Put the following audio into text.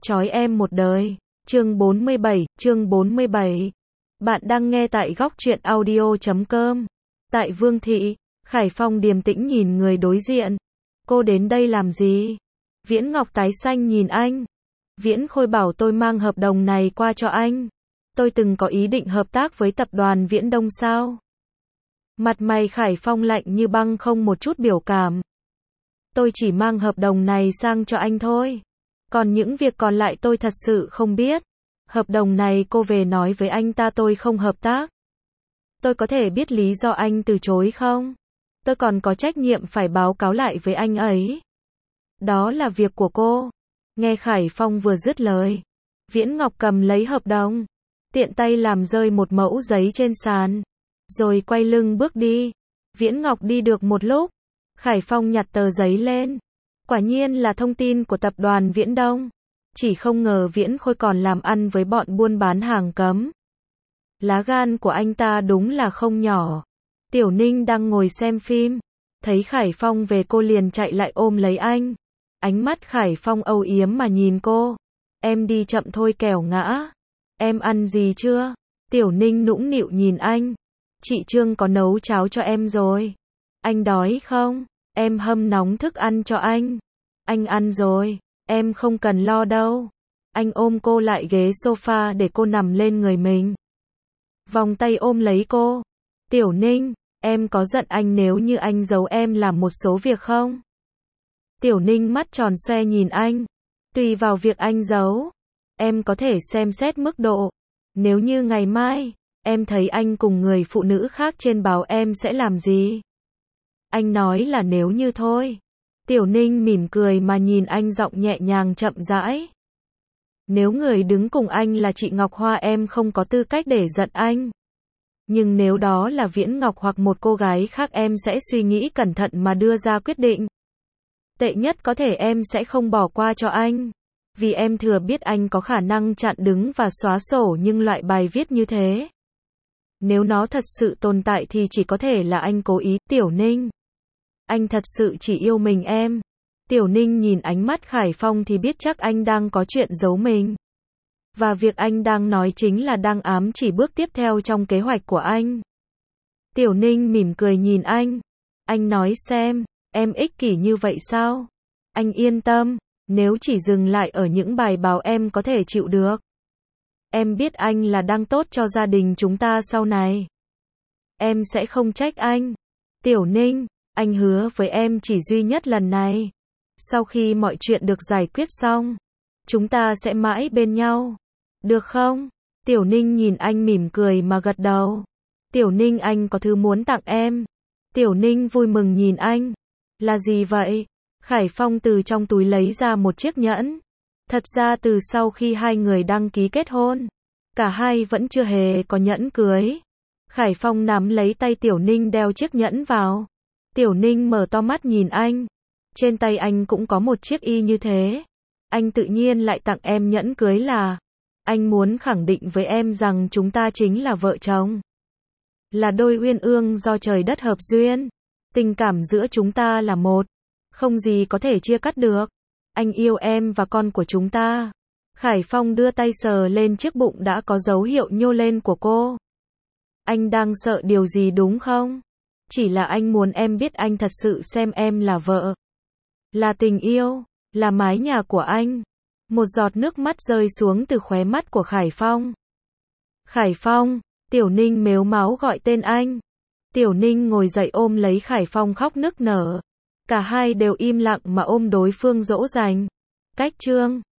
Trói em một đời. Chương 47. Bạn đang nghe tại góc truyện audio.com. Tại Vương Thị, Khải Phong điềm tĩnh nhìn người đối diện. Cô đến đây làm gì? Viễn Ngọc tái xanh nhìn anh. Viễn Khôi bảo tôi mang hợp đồng này qua cho anh. Tôi từng có ý định hợp tác với tập đoàn Viễn Đông sao? Mặt mày Khải Phong lạnh như băng, không một chút biểu cảm. Tôi chỉ mang hợp đồng này sang cho anh thôi. Còn những việc còn lại tôi thật sự không biết. Hợp đồng này cô về nói với anh ta tôi không hợp tác. Tôi có thể biết lý do anh từ chối không? Tôi còn có trách nhiệm phải báo cáo lại với anh ấy. Đó là việc của cô. Nghe Khải Phong vừa dứt lời, Viễn Ngọc cầm lấy hợp đồng, tiện tay làm rơi một mẩu giấy trên sàn, rồi quay lưng bước đi. Viễn Ngọc đi được một lúc, Khải Phong nhặt tờ giấy lên. Quả nhiên là thông tin của tập đoàn Viễn Đông. Chỉ không ngờ Viễn Khôi còn làm ăn với bọn buôn bán hàng cấm. Lá gan của anh ta đúng là không nhỏ. Tiểu Ninh đang ngồi xem phim, thấy Khải Phong về cô liền chạy lại ôm lấy anh. Ánh mắt Khải Phong âu yếm mà nhìn cô. Em đi chậm thôi kẻo ngã. Em ăn gì chưa? Tiểu Ninh nũng nịu nhìn anh. Chị Trương có nấu cháo cho em rồi. Anh đói không? Em hâm nóng thức ăn cho anh. Anh ăn rồi, em không cần lo đâu. Anh ôm cô lại ghế sofa để cô nằm lên người mình. Vòng tay ôm lấy cô. Tiểu Ninh, em có giận anh nếu như anh giấu em làm một số việc không? Tiểu Ninh mắt tròn xoe nhìn anh. Tùy vào việc anh giấu. Em có thể xem xét mức độ. Nếu như ngày mai, em thấy anh cùng người phụ nữ khác trên báo em sẽ làm gì? Anh nói là nếu như thôi. Tiểu Ninh mỉm cười mà nhìn anh, giọng nhẹ nhàng chậm rãi. Nếu người đứng cùng anh là chị Ngọc Hoa em không có tư cách để giận anh. Nhưng nếu đó là Viễn Ngọc hoặc một cô gái khác em sẽ suy nghĩ cẩn thận mà đưa ra quyết định. Tệ nhất có thể em sẽ không bỏ qua cho anh. Vì em thừa biết anh có khả năng chặn đứng và xóa sổ những loại bài viết như thế. Nếu nó thật sự tồn tại thì chỉ có thể là anh cố ý. Tiểu Ninh, anh thật sự chỉ yêu mình em. Tiểu Ninh nhìn ánh mắt Khải Phong thì biết chắc anh đang có chuyện giấu mình. Và việc anh đang nói chính là đang ám chỉ bước tiếp theo trong kế hoạch của anh. Tiểu Ninh mỉm cười nhìn anh. Anh nói xem, em ích kỷ như vậy sao? Anh yên tâm, nếu chỉ dừng lại ở những bài báo em có thể chịu được. Em biết anh là đang tốt cho gia đình chúng ta sau này. Em sẽ không trách anh. Tiểu Ninh, anh hứa với em chỉ duy nhất lần này. Sau khi mọi chuyện được giải quyết xong, chúng ta sẽ mãi bên nhau. Được không? Tiểu Ninh nhìn anh mỉm cười mà gật đầu. Tiểu Ninh, anh có thứ muốn tặng em. Tiểu Ninh vui mừng nhìn anh. Là gì vậy? Khải Phong từ trong túi lấy ra một chiếc nhẫn. Thật ra từ sau khi hai người đăng ký kết hôn, cả hai vẫn chưa hề có nhẫn cưới. Khải Phong nắm lấy tay Tiểu Ninh đeo chiếc nhẫn vào. Tiểu Ninh mở to mắt nhìn anh. Trên tay anh cũng có một chiếc y như thế. Anh tự nhiên lại tặng em nhẫn cưới là anh muốn khẳng định với em rằng chúng ta chính là vợ chồng. Là đôi uyên ương do trời đất hợp duyên. Tình cảm giữa chúng ta là một. Không gì có thể chia cắt được. Anh yêu em và con của chúng ta. Khải Phong đưa tay sờ lên chiếc bụng đã có dấu hiệu nhô lên của cô. Anh đang sợ điều gì đúng không? Chỉ là anh muốn em biết anh thật sự xem em là vợ. Là tình yêu. Là mái nhà của anh. Một giọt nước mắt rơi xuống từ khóe mắt của Khải Phong. Khải Phong, Tiểu Ninh mếu máo gọi tên anh. Tiểu Ninh ngồi dậy ôm lấy Khải Phong khóc nức nở. Cả hai đều im lặng mà ôm đối phương dỗ dành. Cách chương